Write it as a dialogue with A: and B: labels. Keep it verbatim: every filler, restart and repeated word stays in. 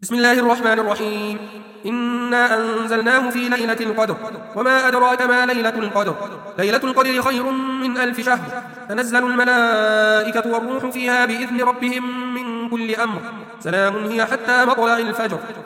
A: بسم الله الرحمن الرحيم. إنا أنزلناه في ليلة القدر وما أدراك ما ليلة القدر ليلة القدر خير من ألف شهر. تنزل الملائكة والروح فيها بإذن ربهم من كل أمر. سلام هي حتى مطلع الفجر.